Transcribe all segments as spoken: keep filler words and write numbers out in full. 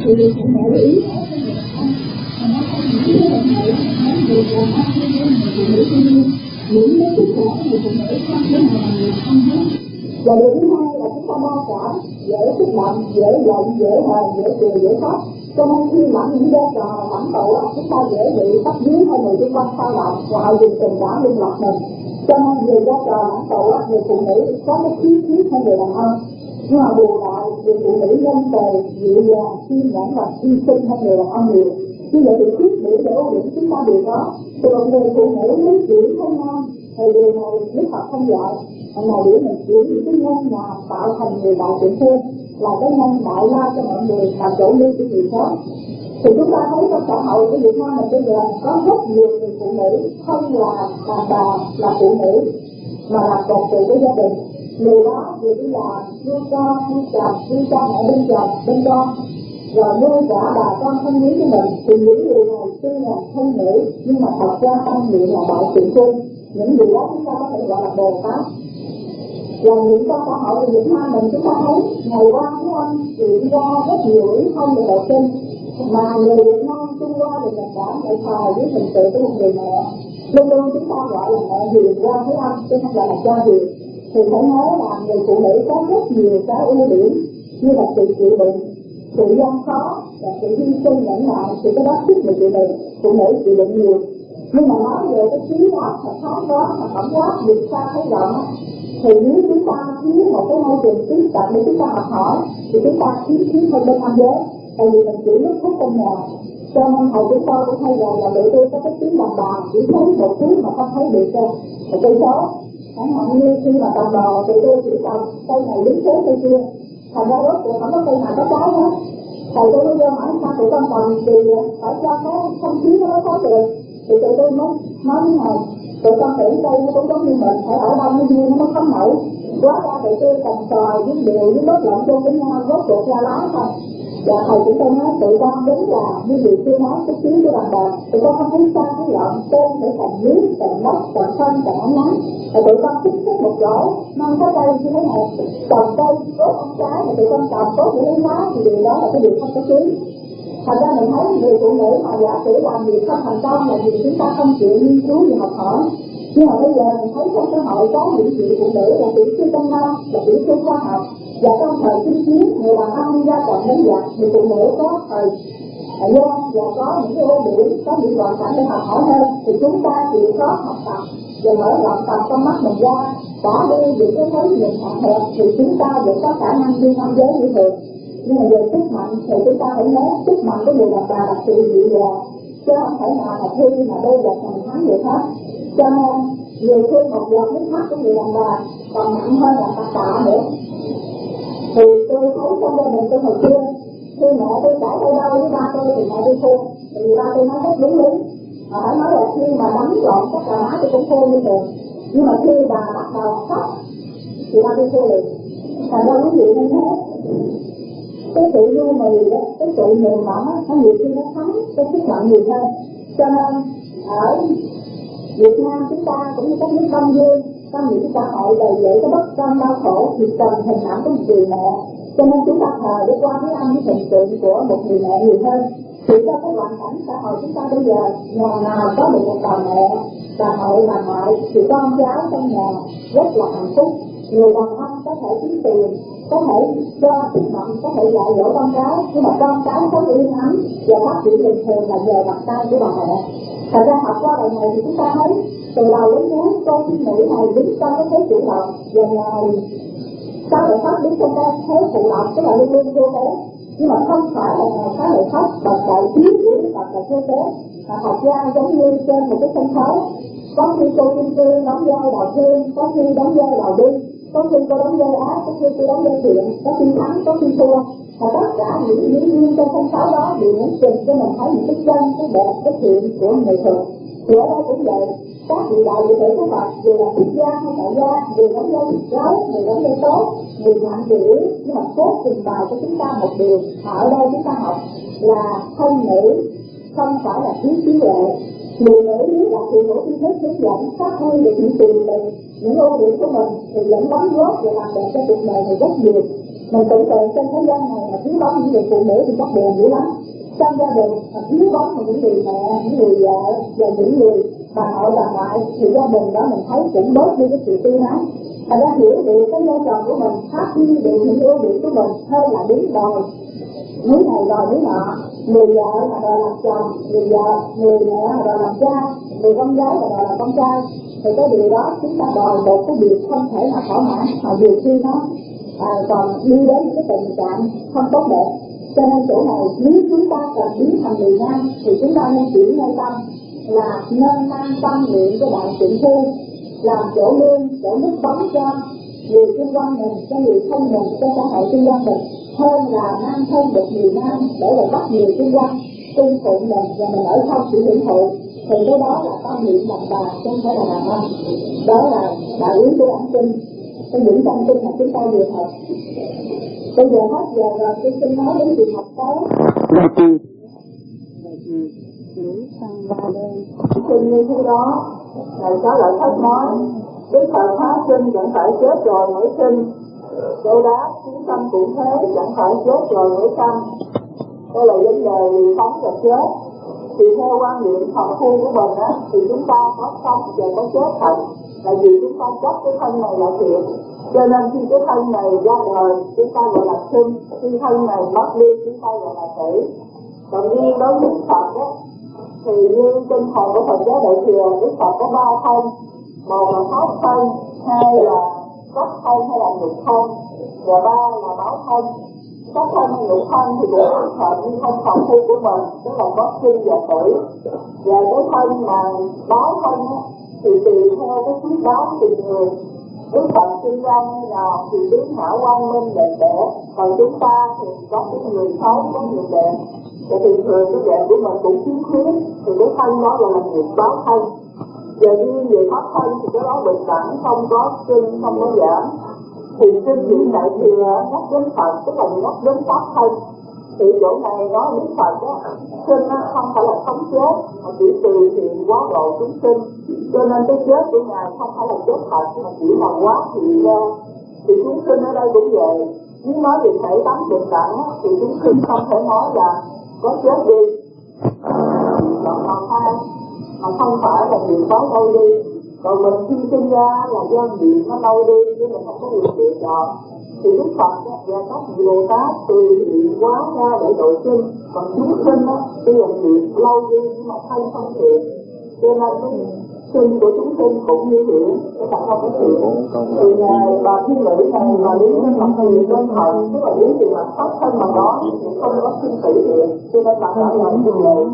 thì mình phải để ý nó không những cái bệnh này nó vừa là ăn cái người phụ nữ tuy nhiên những cái sức khỏe người phụ nữ không thể nào mà người không hết. Và điều thứ hai là chúng ta đa cảm, dễ kích động, dễ giận, dễ hờn, dễ cười, dễ khóc. Cho nên khi lãnh những vai trò lãnh tụ, chúng ta dễ bị bắt dưới hay người xung quanh sao động và họ dùng tình cảm liên lạc mình. Cho nên về vai trò lãnh tụ, người phụ nữ có cái khí khiết hơn người đàn ông. Nhưng mà bù lại, người phụ nữ nhân từ, dịu dàng, kiên nhẫn và hy sinh hơn người đàn ông nhiều. Như vậy thì khuyết điểm và ưu điểm chúng ta đều có. Từ một người phụ nữ lý điểm không ngon, thì điều này Đức Phật không dạy. Mà để mình chỉ những cái nhân mà tạo thành người đại trưởng phu là cái nhân đại la cho mọi người làm chỗ lưu của người khác. Thì chúng ta thấy trong xã hội của Việt Nam mình bây giờ có rất nhiều người phụ nữ không là đàn bà, là phụ nữ mà là cột trụ của gia đình. Người đó vừa đi làm, nuôi con, nuôi chồng, nuôi cha mẹ bên chồng, bên con, rồi nuôi cả bà con thân quý của mình. Thì những người này tuy là thân nữ nhưng mà thật ra tâm niệm là đại trưởng phu. Những điều đó chúng ta có thể gọi là Bồ Tát. Và những trong xã hội của Việt Nam mình chúng ta thấy ngày qua thứ năm diễn ra rất nhiều ý không về độ sinh, mà người Việt Nam, Trung Hoa và Nhật Bản lại thờ với hình tượng của một người mẹ. Luôn luôn chúng ta gọi là mẹ hiền qua thứ năm, chứ không phải là cha hiền. Thì phải nói là người phụ nữ có rất nhiều cái ưu điểm như là sự chịu đựng, sự gian khó và sự hy sinh nhẫn nại. Thì cái đó thích người chịu đựng, phụ nữ chịu đựng nhiều. Nhưng mà nói về cái trí óc và khám đó mà tổng quát việc ta thấy rộng, thì nếu chúng ta thiếu một cái môi trường tiếp cận để chúng ta học hỏi thì chúng ta thiếu thiếu hơn bên nam giới. Tại vì mình chỉ nước thuốc trong nhà, cho nên thầy chúng tôi cũng hay rằng là để tôi có cái tiếng đàn bà chỉ thấy một chút mà không thấy được một cây số. Chẳng hạn như khi mà trồng bò thì tôi chỉ trồng cây này đứng thế cây kia, thành ra rốt cuộc không có cây nào có trái hết. Thầy tôi mới vô hỏi sao tụi con trồng thì phải cho cái không khí nó có được. Thì tụi tôi mới nói như này, tụi con tưởng cây nó cũng giống như mình, phải ở đâu như nó mới không nổi. Quá ra tụi tôi trồng xoài với điều với bớt lộn chung với nhau, rốt cuộc ra lá thôi. Và thầy chúng tôi nói tụi con đúng là như điều tôi nói cái tiếng của đàn bà, tụi con không thấy xa thấy lộn, tên phải thành nước, thành đất, thành phân, thành ánh nắng. Và tụi con thích thích một chỗ, mang cái cây như thế này, trồng cây, tốt ăn trái, mà tụi con trồng tốt để lấy lá, thì điều đó là cái điều không có trí. Thật ra mình thấy người phụ nữ mà giả sử làm việc không thành công là vì chúng ta không chịu nghiên cứu và học hỏi. Nhưng mà bây giờ mình thấy trong xã hội có những chị phụ nữ là tiểu sư trong năm, là tiểu sư khoa học. Và trong thời chinh chiến, người đàn ông đi ra trận đánh giặc, người phụ nữ có thời gian và có những cái ưu điểm, có những hoàn cảnh để học hỏi hơn. Thì chúng ta chịu có học tập và mở rộng tầm con mắt mình ra, bỏ đi những cái thấy nhìn hạn hẹp, thì chúng ta vẫn có khả năng đi nam giới như thường. Nhưng mà về sức mạnh thì chúng ta phải nói sức mạnh của người đàn bà là sự dịu dàng, chứ không thể nào mà thi mà đôi giật thành thắng được hết. Cho nên nhiều khi một giọt nước mắt của người đàn bà còn nặng hơn là tất cả nữa. Thì tôi thấy trong gia đình tôi hồi xưa, khi mẹ tôi chảy tay đau với ba tôi thì mẹ tôi khô, thì ba tôi nói rất đúng đúng. Mà phải nói là khi mà đánh lộn tất cả má tôi cũng khô như thường, nhưng mà khi bà bắt đầu khóc thì ba tôi khô liền. Thành ra nói chuyện như thế, cái sự nhu mì đó, cái sự mềm mỏng á, nó nhiều khi nó thắng cái sức mạnh nhiều hơn. Cho nên ở Việt Nam chúng ta cũng như các nước Đông Dương, trong những xã hội đầy dẫy cái bất công đau khổ thì cần hình ảnh của một người mẹ. Cho nên chúng ta thờ để qua cái âm với hình tượng của một người mẹ nhiều hơn. Thì cho cái hoàn cảnh xã hội chúng ta bây giờ, nhà nào có được một bà mẹ, bà nội, bà ngoại thì con cháu trong nhà rất là hạnh phúc. Người đàn ông có thể kiếm tiền, có thể cho sức mạnh, có thể dạy dỗ con cái, nhưng mà con cái có yên ấm và phát triển bình thường là nhờ bàn tay của bà mẹ. Thật ra học qua bài này thì chúng ta thấy từ đầu đến cuối cô phụ nữ này đứng trong cái thế chủ động, và ngày sáu lợi pháp đứng trong cái thế phụ động, tức là luôn luôn vô tế. Nhưng mà không phải là ngày sáu lợi pháp bật đại chiến với bật đại vô tế. Thật ra giống như trên một cái sân khấu, có khi cô Kim Cương đóng vai đầu tiên, có khi đóng vai đầu đi, có khi cô đóng vai ác, có khi cô đóng vai thiện, có khi thắng, có khi thua. Và tất cả những diễn viên trong sân khấu đó đều muốn trình cho mình thấy những cái chân, cái đẹp, cái thiện của nghệ thuật. Thì ở đây cũng vậy, các vị đại vị thể của Phật đều là thích gia hay tại gia, đều đóng vai gái, đều đóng vai tốt, đều mạnh đều yếu. Nhưng mà cốt trình bày cho chúng ta một điều, ở đây chúng ta học là thân nữ, không phải là thiếu trí tuệ. Người nữ nếu là phụ nữ trí thức hướng dẫn phát huy được những tiềm lực, những ưu điểm của mình thì vẫn đóng góp và làm đẹp cho cuộc đời này rất nhiều. Mình tưởng tượng trên thế gian này mà thiếu vắng những người phụ nữ thì chắc buồn dữ lắm. Trong gia đình mà thiếu vắng những người mẹ, những người vợ và những người bà nội bà ngoại thì gia đình đó mình thấy cũng bớt đi cái sự tư nắng. Thành ra hiểu được cái vai trò của mình, phát huy được những ưu điểm của mình hơn là đứng đòi núi này đòi núi nọ. Người vợ mà đòi làm chồng, người vợ, người mẹ mà đòi làm cha, người con gái mà đòi làm con trai, thì cái điều đó chúng ta đòi một cái điều không thể nào thỏa mãn, mà nhiều khi nó à, còn đi đến những cái tình trạng không tốt đẹp. Cho nên chỗ này nếu chúng ta cần biến thành người nam thì chúng ta nên chuyển nơi tâm là nên mang tâm niệm của đại trượng phu làm chỗ lương, chỗ nước bóng cho người xung quanh mình, cho người thân mình, cho xã hội xung quanh mình, hơn là mang thêm được người nam để là bắt người xung quanh tuân phụng mình và mình ở không chỉ hưởng thụ. Thì cái đó là tâm niệm đàn bà chứ không phải là đàn ông. Đó là đạo lý của bản kinh, cái những tâm kinh mà chúng ta vừa học. Bây giờ hết giờ rồi, tôi xin nói đến việc học tới. Dạ chị. Xin như thế đó, Ngài có lợi Phật nói, Đức Phật hóa sinh chẳng phải chết rồi mới sinh, Câu đáp chúng sanh cũng thế, chẳng phải chết rồi mới sanh. Đây là vấn đề sống và chết. Thì theo quan niệm phật phu của mình á, thì chúng ta có sống và có chết thật, là vì chúng ta chấp cái thân này là thiệt. Cho nên khi cái thân này ra đời, chúng ta gọi là sinh, khi thân này mất đi, chúng ta gọi là tử. Còn riêng đối với Phật á, thì như tinh thần của Phật giáo Đại Thừa, Đức Phật có ba thân, một là pháp thân, hai là sắc thân hay là nhục thân, và ba là báo thân. Sắc thân hay nhục thân thì được Đức Phật như thân phật phu của mình, tức là có sinh và tử. Và cái thân mà báo thân á, thì tùy theo cái phước báo từng người. Đức Phật sinh ra như nào thì tướng hảo quang minh đẹp đẽ, còn chúng ta thì có cái người xấu, có người đẹp. Và thường thường cái đẹp của mình cũng thiếu khuyết, thì cái thân đó gọi là nghiệp báo thân. Và riêng về pháp thân thì cái đó bình đẳng, không có sinh, không có giảm. Thì kinh điển Đại Thừa nhắc đến Phật, tức là nhắc đến pháp thân. Thì chỗ này nói đến Phật đó, sinh nó không phải là sống chết, mà chỉ từ thiện quá độ chúng sinh. Cho nên cái chết của Ngài không phải là chết thật, mà chỉ là quá thiện ra. Thì chúng sinh ở đây cũng vậy. Nếu nói về thể tánh bình đẳng thì chúng sinh không thể nói là có chết đi, chọn lòng hai, mà không phải là việc có đâu đi. Còn mình khi sinh ra là do nghiệp nó đâu đi, chứ mình không có điều kiện chọn. Thì Đức Phật và các vị Bồ Tát tùy thiện quá ra để độ sinh. Còn chúng sinh á, tuy là nghiệp lâu đi nhưng mà thân không thiện. Cho nên cái sinh của chúng sinh cũng như thiện, cái thật không có thiện. Thì Ngài bà thiên nữ này mà lý với mặt thiện đơn thuần, tức là lý thì là pháp thân mà đó, thì không có sinh tử thiện. Cho nên bà đã làm như vậy.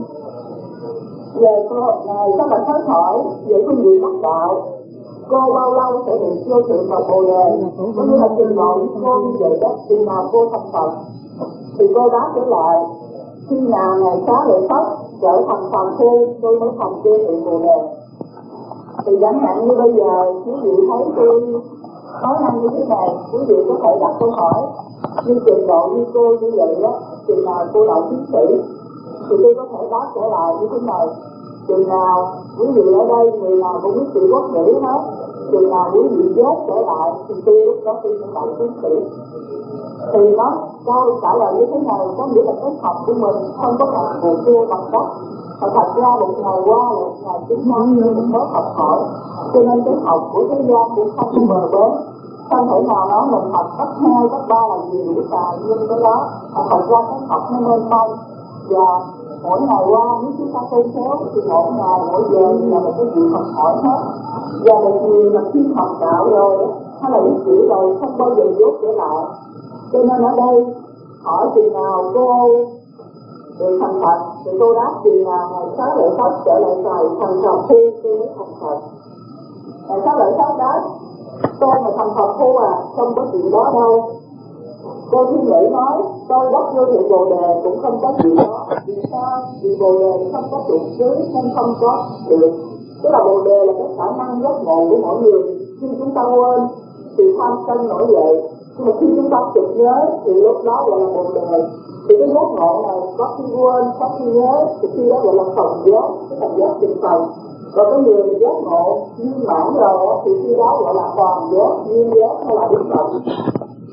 Về cô Ngài có là nói hỏi về phương diện đắc đạo, cô bao lâu sẽ được vô sự vào Bồ Đề, có nghĩa là trình độ cô như vậy đó, khi nào cô thành Phật. Thì cô đáp trở lại, khi nào Ngài Xá Lợi Phất trở thành phàm phu, tôi mới thành vô sự Bồ Đề. Thì chẳng hạn như bây giờ quý vị thấy tôi nói năng như thế này, quý vị có thể đặt câu hỏi như trình độ như cô như vậy đó, thì nào cô đậu tiến sĩ. Thì tôi có thể đáp trở lại như thế này, chừng nào quý vị ở đây người nào cũng biết chữ quốc ngữ hết, chừng nào quý vị dốt trở lại thì tôi lúc đó tôi sẽ đậu tiến sĩ. Thì nó câu trả lời như thế này có nghĩa là cái học của mình không có một cuộc đua bằng cấp, và thật ra một ngày qua một ngày chúng ta như mình mới học hỏi. Cho nên cái học của thế gian cũng không có bờ bến, không thể nào nói mình học cấp hai cấp ba là gì đủ tài nhưng cái đó thật ra cái học nó nên mong. Và mỗi ngày qua nếu chúng ta tu khéo thì mỗi ngày mỗi giờ là một cái gì học hỏi hết. Và một người mà khi học đạo rồi hay là biết chữ rồi không bao giờ dốt trở lại. Cho nên ở đây hỏi chừng nào cô được thành Phật thì cô đáp chừng nào Ngài Xá Lợi Phất trở lại trời thành Phật phu tôi mới thành Phật. Ngài Xá Lợi Phất đáp tôi mà thành Phật phu à, không có chuyện đó đâu. Cô thiên nữ nói tôi đắc vô sự Bồ Đề cũng không có chuyện đó. Vì sao? Vì Bồ Đề không có trụ xứ nên không có được. Tức là Bồ Đề là cái khả năng giác ngộ của mỗi người. Khi chúng ta quên thì tham sân nổi dậy, nhưng mà khi chúng ta chợt nhớ thì lúc đó gọi là Bồ Đề. Thì cái giác ngộ này có khi quên, có khi nhớ, thì khi đó gọi là thần giác, cái thần giác tinh thần. Còn cái người mà giác ngộ viên mãn rồi thì khi đó gọi là toàn giác, viên giác hay là đức phật.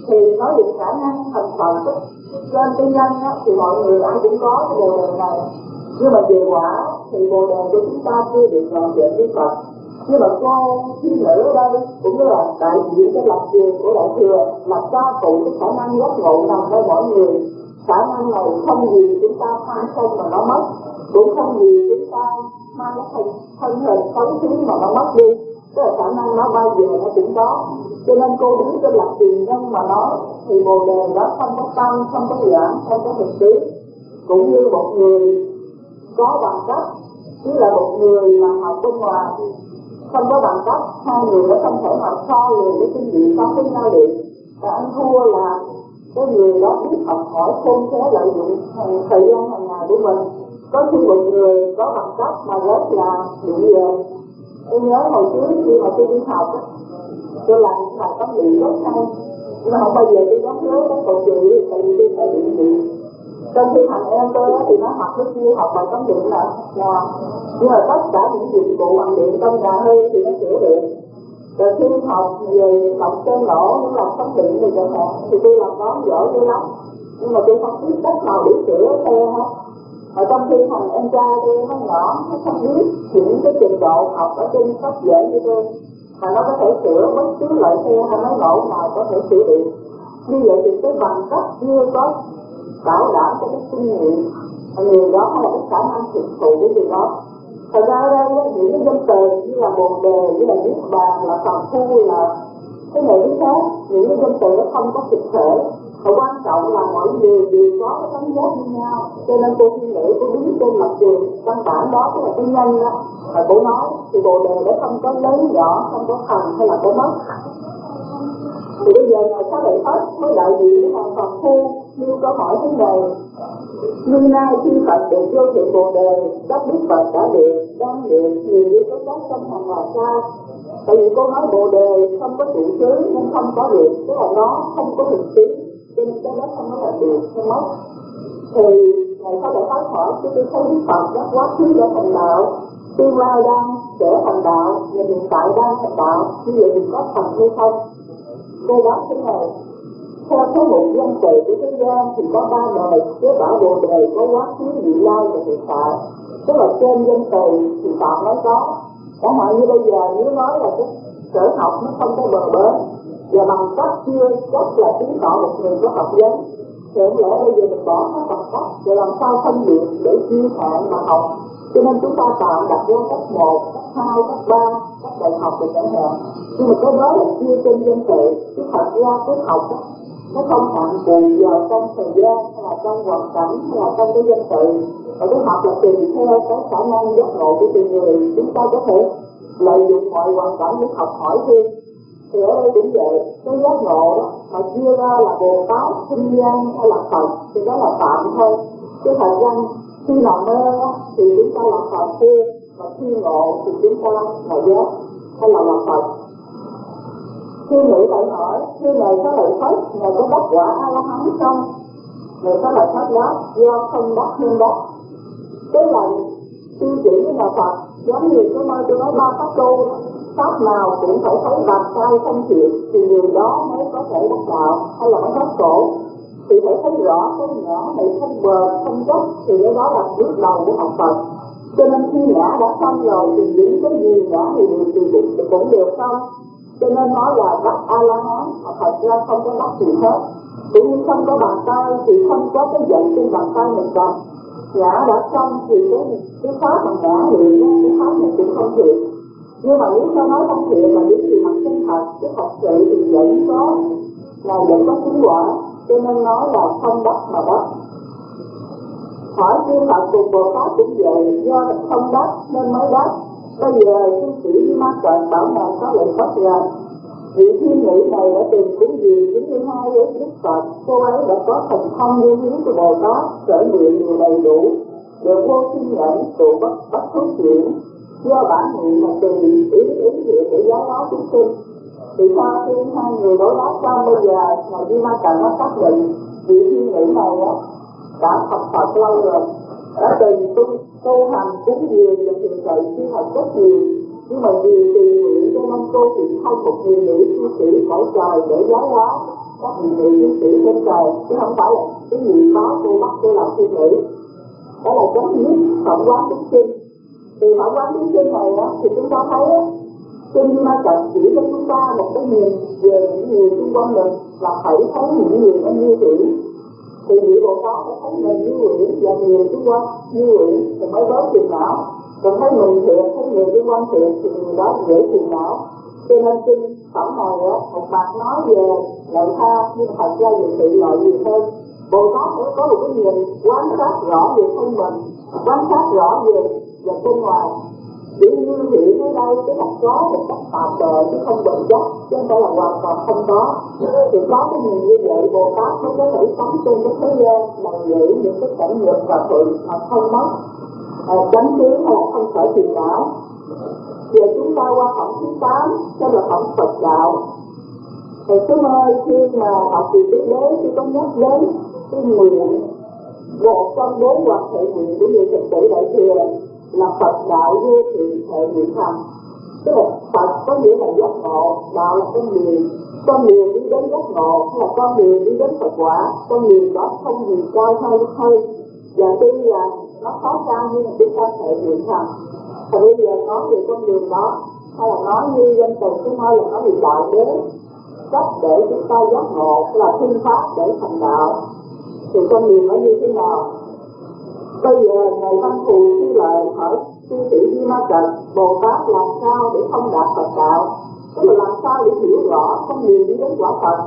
thì nói về khả năng thành phần trên cái nhân á, thì mọi người ai cũng có cái bồ đề này, nhưng mà về quả thì bồ đề của chúng ta chưa được trọn vẹn với Phật. Nhưng mà cô thiên nữ ở đây cũng là đại diện cái lập trường của đại thừa, là cha phụ cái khả năng giác ngộ nằm ở mỗi người. Khả năng này không gì chúng ta tham không mà nó mất, cũng không gì chúng ta mang cái thân thân hình xấu xí mà nó mất đi. Tức là khả năng nó bao giờ nó cũng có. Cho nên cô đứng trên lập trường nhân mà nói thì bồ đề đó không có tăng, không có giảm, không có thực tế. Cũng như một người có bằng cấp chứ là một người mà học bên ngoài không có bằng cấp, hai người đó không thể nào so lường cái kinh nghiệm có với nhau được. Và anh thua là cái người đó biết học hỏi khôn khéo lợi dụng thời gian hàng ngày của mình. Có khi một người có bằng cấp mà rất là điện về. Tôi nhớ hồi trước khi mà tôi đi học á, tôi làm bài toán điện rất hay, nhưng mà không bao giờ tôi dám nhớ cái cột chữ, tại vì tôi phải điện điện. Trong khi thằng em tôi thì nó học cái kia học bài toán điện là ngoài, nhưng mà tất cả những dụng cụ bằng điện trong nhà hơi thì nó sửa được. Rồi khi học về lọc tên lỗ, nó lọc tấm điện thì chẳng hạn, thì tôi làm đó giỏi tôi lắm, nhưng mà tôi không biết cách nào để sửa xe hết. Ở trong khi thằng em trai tôi nó nhỏ, nó không biết những cái trình độ học ở trên sách dễ như tôi, mà nó có thể sửa bất cứ loại xe hay máy nổ nào có thể sửa được. Như vậy thì cái bằng cấp chưa có bảo đảm cho cái kinh nghiệm người đó hay là cái khả năng thực thụ cái gì đó. Thật ra ở đây những cái danh từ như là bồ đề, như là niết bàn, là phàm phu, là cái này cái khác, những cái danh từ nó không có thực thể. Và quan trọng là mọi người đều có cái tánh giác như nhau, cho nên cô thiên nữ cô đứng trên lập trường căn bản đó, tức là cái nhân đó là cô nói thì bồ đề nó không có lớn nhỏ, không có thành hay là có mất. Thì bây giờ ngài Xá Lợi Phất mới đại diện với hàng phàm phu như câu hỏi thế này: như nay khi Phật được vô thị bồ đề, các đức Phật đã được đang được nhiều như cái các trong hàng là sao? Tại vì cô nói bồ đề không có trụ xứ nên không có được, tức là nó không có thực tế, cho nên cái đó không có là được, không mất. Thì ngài Xá Lợi Phất hỏi chứ tôi thấy đức Phật đã quá khứ đã thành đạo, tương lai đang sẽ thành đạo, và hiện tại đang thành đạo, như vậy thì có thành hay không? Cô đáp thế này: theo số một dân từ của thế gian thì có ba đời, với bảo bồ đề có quá khứ, vị lai và hiện tại. Tức là trên dân từ thì Phật nói có. Chẳng hạn như bây giờ nếu nói là cái sở học nó không có bờ bến, và bằng cấp chưa chắc là chứng tỏ một người có học vấn, thì không lẽ bây giờ mình bỏ các bằng cấp, rồi làm sao phân biệt để chuyên hạn mà học? Cho nên chúng ta tạm đặt vô cấp một, cấp hai, cấp ba, cấp đại học thì chẳng hạn. Nhưng mà cái đó là chưa trên dân tự, chứ thật ra cái học đó, nó không hạn bù vào trong thời gian, hay là trong hoàn cảnh, hay là trong cái dân tự. Và cái học là tùy theo cái khả năng giác ngộ của từng người, chúng ta có thể lợi dụng mọi hoàn cảnh để học hỏi thêm. Thì ở đây cũng vậy, cái giác ngộ đó mà chia ra là Bồ Tát, Sinh Nhân hay là Phật thì đó là tạm thôi. Chứ thật ra khi nào mê thì chúng ta là phàm phu, mà khi ngộ thì chúng ta là giác hay là là Phật. Khi nữ lại hỏi, khi ngài Xá Lợi Phất, ngài có đắc quả A-la-hán không? Ngài Xá Lợi Phất đáp, do không đắc nên đắc. Cái là tiêu chỉ với nhà Phật, giống như cái nơi tôi nói ba pháp tu, pháp nào cũng phải thấy bạc sai không thiện thì người đó mới có thể đắc đạo hay là mới thoát khổ. Thì phải thấy rõ cái ngã này không bền, không dốc thì cái đó là bước đầu của học Phật. Cho nên khi ngã đã xong rồi thì những cái gì ngã thì đều thì cũng đều xong. Cho nên nói là đắc A-la-hán, mà thật ra không có đắc gì hết. Cũng như không có bàn tay thì không có cái giận trên bàn tay mình cầm. Ngã đã xong thì cái, cái pháp mà ngã thì cái pháp này cũng không thiện. Nhưng mà nếu sao nói không thiện mà những gì mặt chân thật, cái thật sự thì vẫn có, là vẫn có chứng quả. Cho nên nói là không đắc mà đắc. Hỏi chư Phật cùng Bồ Tát cũng vậy, do không đắc nên mới đắc. Bây giờ sư chỉ Ma Cận bảo ngài Xá Lợi Phất rằng vị thiên nữ này đã từng cúng dường chín mươi hai với Đức Phật, cô ấy đã có thành thông như hướng của Bồ Tát, sở nguyện nhiều đầy đủ, được vô sinh nhẫn, tụ bất bất thuốc chuyển, do bản nguyện mà từ ý ý nghĩa để giáo hóa chúng sinh. Thì sau khi hai người đối đáp xong bây giờ, ngài Di Ma Cận nó xác định vị thiên nữ này á đã học Phật lâu rồi, đã từng tu tu hành cúng dường và thiền cậy khi hành rất nhiều, nhưng mà vì tùy nguyện cho nên cô thì không một người nữ tu sĩ cõi trời để giáo hóa, các vị vị sĩ trên trời, chứ không phải là cái gì có tôi bắt tôi làm suy nghĩ. Đó là chấm dứt phỏng quán chúng sinh. Thì phỏng quán chúng sinh này đó, thì chúng ta thấy đó, kinh ma cật chỉ cho chúng ta một cái nhìn về những người xung quanh mình là phải thấy những người nó như quỷ. Thì vị Bồ Tát phải thấy mình như quỷ và người xung quanh như quỷ thì mới bớt phiền não. Còn thấy mình thiệt, thấy người xung quanh thiệt thì người đó dễ phiền não. Cho nên kinh phẩm này á, một mặt nói về lợi tha nhưng thật ra về sự lợi nhiều hơn. Bồ Tát phải có một cái nhìn quan sát rõ về thân mình, quan sát rõ về về bên ngoài. Chỉ như hiện ở đây cái mặt có một cách tạm bợ chứ không bền chắc, chứ không phải là hoàn toàn không có. Thì có cái nhìn như vậy Bồ Tát mới có thể sống trên cái thế gian mà giữ những cái cảnh nghiệp và thuận mà không mất, à, tránh kiến hay là không phải phiền não. Giờ chúng ta qua phẩm thứ tám, đó là phẩm Phật đạo. Thì cứ ơi, khi mà học từ tứ đế thì có nhắc đến cái nguyện, một trong bốn hoặc thể nguyện của người Phật tử Đại Thừa là Phật đạo vô thượng thể nguyện thành. Tức là Phật có nghĩa là giác ngộ, đạo là con đường, con đường đi đến giác ngộ hay là con đường đi đến Phật quả. Con đường đó không gì cao hơn hơn, và tuy là nó khó khăn nhưng mà chúng ta thể nguyện thành. Thì bây giờ nói về con đường đó, hay là nói như danh từ chúng ơi là nói về đạo đế, cách để chúng ta giác ngộ là phương pháp để thành đạo. Thì con đường nó như thế nào? Bây giờ Ngài Văn Thù Sư Lợi hỏi sư tỷ Di Ma Cật, Bồ Tát làm sao để thông đạt Phật đạo? Tức là làm sao để hiểu rõ con đường đi đến quả Phật?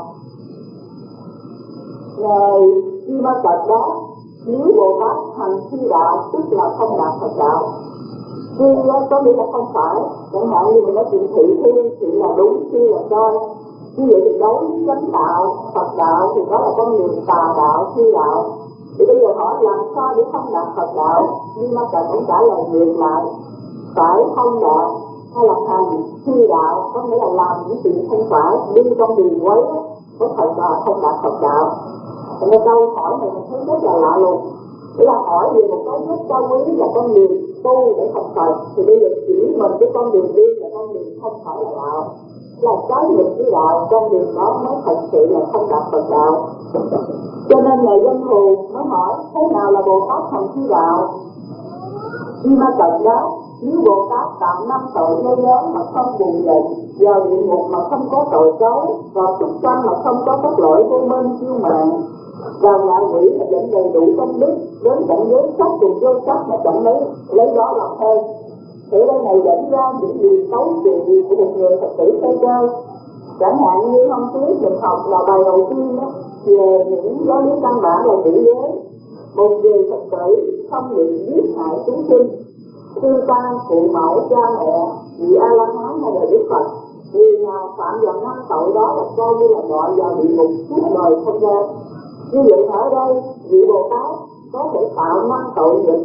Ngài Di Ma Cật đó, nếu Bồ Tát thành thi đạo tức là thông đạt Phật đạo. Khi có nghĩa là không phải, chẳng hạn như mình nói chuyện thị thi thì là đúng, khi là sai. Như vậy thì đối với chánh đạo, Phật đạo thì đó là con đường tà đạo, thi đạo. Thì bây giờ hỏi làm sao để thông đạt Phật đạo? Nhưng mà cần cũng trả lời ngược lại, phải thông đạt hay là thành thi đạo, có nghĩa là làm những chuyện không phải, đi trong đường quấy có thật là thông đạt Phật đạo. Thì nên câu hỏi này mình thấy rất là lạ lùng. Để là hỏi về một cái rất cao quý là con đường tu để thành Phật. Thì bây giờ chỉ mình cái con đường đi là con đường không phải là đạo, là trái ngược với đạo, con đường đó mới thật sự là không đạt Phật đạo. Cho nên Ngài Văn Thù mới hỏi thế nào là Bồ Tát thành thi đạo? Di Ma Cật đó, nếu Bồ Tát tạm năm tội lớn lớn mà không buồn giận, vào địa ngục mà không có tội xấu, vào súc sanh mà không có các lỗi vô minh chiêu mạng, vào ngạ quỷ mà vẫn đầy đủ công đức, đến cảnh giới sắc cùng vô sắc mà chẳng lấy lấy đó làm hơn. Thì đây này dẫn ra những điều xấu chuyện của một người Phật tử xây chơi. Chẳng hạn như hôm trước mình học là bài đầu tiên đó, về những giáo lý căn bản là tử giới. Một người Phật tử không bị giết hại chúng sinh, sư tăng, phụ mẫu, cha mẹ, vị A La Hán hay là Đức Phật, người nào phạm vào năm tội đó là coi như là đọa vào địa ngục suốt đời không ra. Như vậy ở đây vị Bồ Tát có thể tạo năm tội nghiệp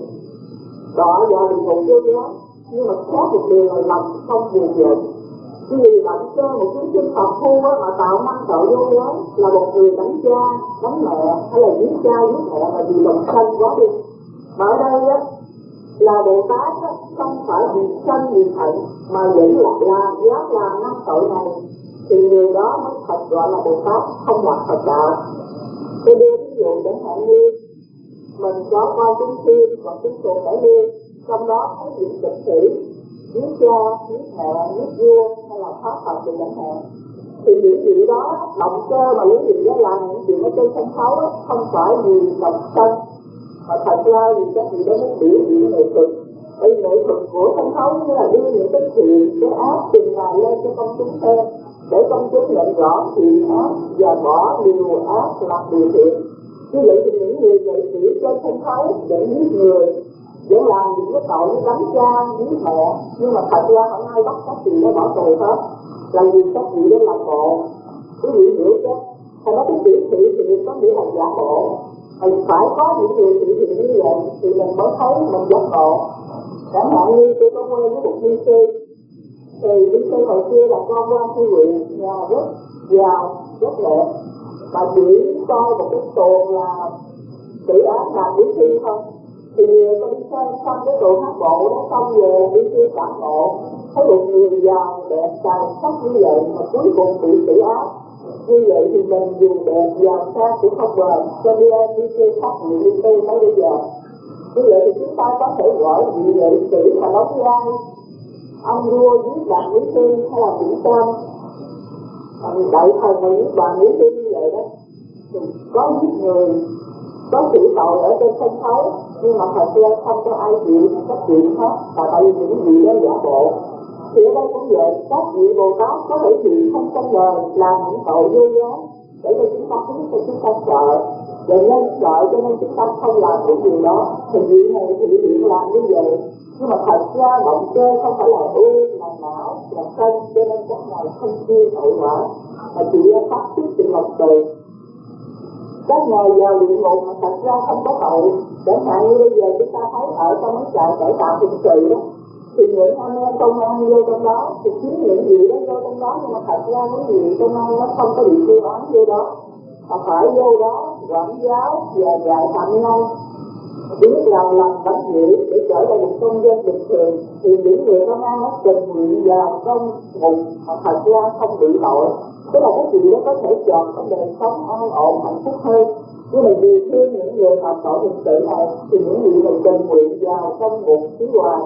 đọa vào địa ngục vô giá, nhưng mà có một điều là lòng không buồn giận. Vì bạn cho một cái sinh Phật phu mà tạo năm tội vô giá là một người đánh cha, đánh mẹ hay là giết cha giết mẹ mà vì lòng sân quá đi. Mà ở đây á là Bồ Tát á, không phải vì sân vì thận mà vẫn là làm dám làm năm tội này, thì người đó mới thật gọi là Bồ Tát không đạt Phật đạo. Tôi đưa ví dụ chẳng hạn như mình có con chúng tiên và chúng tôi phải đưa, trong đó có những lịch sử giết cha, giết mẹ, giết vua hay là phá Phật thì chẳng hạn. Thì những chuyện đó, động cơ mà lý gì đó làm những chuyện ở trên sân khấu đó, không phải vì lòng sân, mà thật ra vì cái gì đó nó biểu hiện nghệ thuật. Đây nghệ thuật của sân khấu như là đưa những cái thiện, cái ác trình bày lên cho công chúng xem, để công chúng nhận rõ thiện ác và bỏ điều ác làm điều thiện. Như vậy thì những người nghệ sĩ trên sân khấu để giết người, để làm những cái tội như đánh cha, giết mẹ, nhưng mà thật ra không ai bắt các vị đó bỏ tù hết, là vì các vị đó làm bộ. Quý vị hiểu chứ? Hay nói cái biểu thị thì có nghĩa là giả bộ. Mình phải có những người thị hiện như vậy thì mình mới thấy mình giác ngộ. Chẳng hạn như tôi có quen với một đi sư, thì đi sư hồi xưa là con quan thư viện, nhà rất giàu, rất đẹp, mà chỉ coi một cái tuồng là tự án làm điểm thi thôi. Thì người ta đi xem xong cái tuồng hát bộ đó xong về đi sư cảm ngộ, thấy một người giàu đẹp tài sắc như vậy mà cuối cùng bị tự án. Như vậy thì mình dùng đẹp giàu sang cũng không bền, cho đi ăn đi chơi khắp người đi tư tới bây giờ. Như vậy thì chúng ta có thể gọi vị nghệ sĩ mà nói với ai? Ông vua với bà Mỹ Tiên hay là Vĩ Tam, đại thần mà với bà Mỹ Tiên như vậy đó, thì có giết người, có sự tội ở trên sân khấu, nhưng mà thật ra không có ai chịu trách nhiệm hết, là tại vì những gì đó giả bộ. Thì ở đây cũng vậy, các vị Bồ Tát có thể hiện thân trong đời làm những tội vô giá để cho chúng ta khiến cho chúng ta sợ, và nên sợ cho nên chúng ta không làm những điều đó. Thì vị này thì hiện làm như vậy, nhưng mà thật ra động cơ không phải là ưu, là não, là sân, cho nên các ngài không chia tội quả, mà chỉ phát xuất từ lòng từ. Các ngài vào địa ngục mà thật ra không có tội. Chẳng hạn như bây giờ chúng ta thấy ở trong cái trại cải tạo hình sự đó, thì những anh em công an vô trong đó thì chính những gì đó vô trong đó, nhưng mà thật ra những gì công an nó không có bị tuyên án vô đó, mà phải vô đó quản giáo và dạy phạm nhân, biết làm làm bánh nhị để trở thành một công dân bình thường. Thì những người công an nó tình nguyện vào trong ngục mà thật ra không bị tội, tức là cái gì đó có thể chọn trong đời sống an ổn hạnh phúc hơn. Nhưng mà vì thương những người phạm tội hình sự này thì những người này tình nguyện vào trong ngục xứ hoàng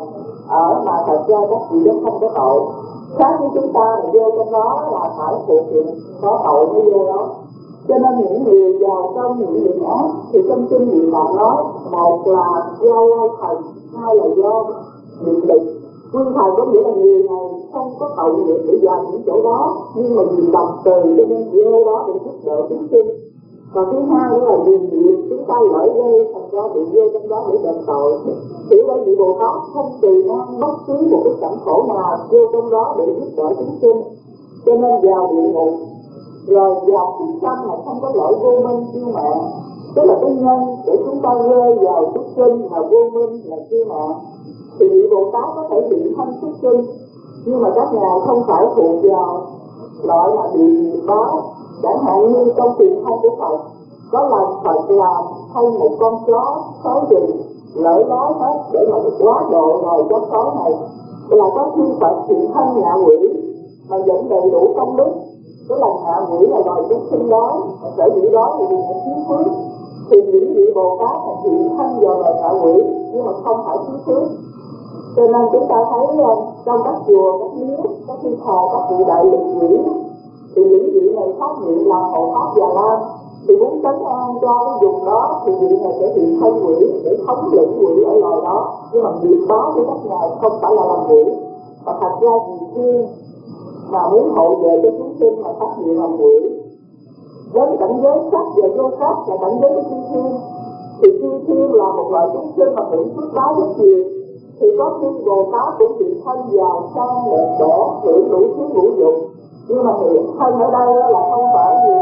ở mà thật ra các vị đó không có tội. Khác với chúng ta là vô trong đó là phải phụ kiện có tội mới vô đó. Cho nên những người vào trong những việc ác thì trong kinh nghiệm bạn nói, một là do lai thần, hai là do nghiệp lực. Nguyên thần có nghĩa là người này không có tội nghiệp để vào những chỗ đó, nhưng mà vì lòng từ cho nên vô đó để giúp đỡ chúng sinh. Và thứ hai nữa là vì nghiệp chúng ta lỡ gây thành ra bị vô trong đó để đền tội. Thì đây vị Bồ Tát không tùy năng bất cứ một cái cảnh khổ nào vô trong đó để giúp đỡ chúng sinh, cho nên vào địa ngục rồi vào sự sanh mà không có lỗi vô minh siêu mạng, tức là cái nhân để chúng ta rơi vào xuất sinh mà vô minh là siêu mạng. Thì vị Bồ Tát có thể bị thân xuất sinh, nhưng mà các ngài không phải thuộc vào loại là bị báo. Chẳng hạn như trong truyền thông của Phật, có lần Phật làm thay một con chó xấu gì lỡ nói hết để mà quá độ rồi con chó này, là có khi Phật hiện thân ngạ quỷ mà vẫn đầy đủ công đức. Cái là ngạ quỷ là loài chúng sinh đó, sở dĩ đó thì bị thiếu phước. Thì những vị Bồ Tát là hiện thân vào loài ngạ quỷ, nhưng mà không phải thiếu phước. Cho nên chúng ta thấy trong các chùa, các miếu, các thi thờ, các vị đại lực quỷ, thì những vị này phát nguyện làm hộ pháp Già Lam, thì muốn trấn an cho cái vùng đó thì vị này sẽ hiện thân quỷ để thống lĩnh quỷ ở loài đó. Nhưng mà việc đó của các ngài không phải là làm quỷ, mà thật ra vì thiên mà muốn hộ về cho chúng sinh mà phát nguyện làm quỷ. Đến cảnh giới sắc và vô sắc là cảnh giới của chư thiên, thì chư thiên là một loại chúng sinh mà hưởng phước báo rất nhiều. Thì có khi Bồ Tát cũng bị thân giàu sang đẹp đẽ hưởng đủ thứ ngũ dục, nhưng mà hiện thân ở đây là không phải vì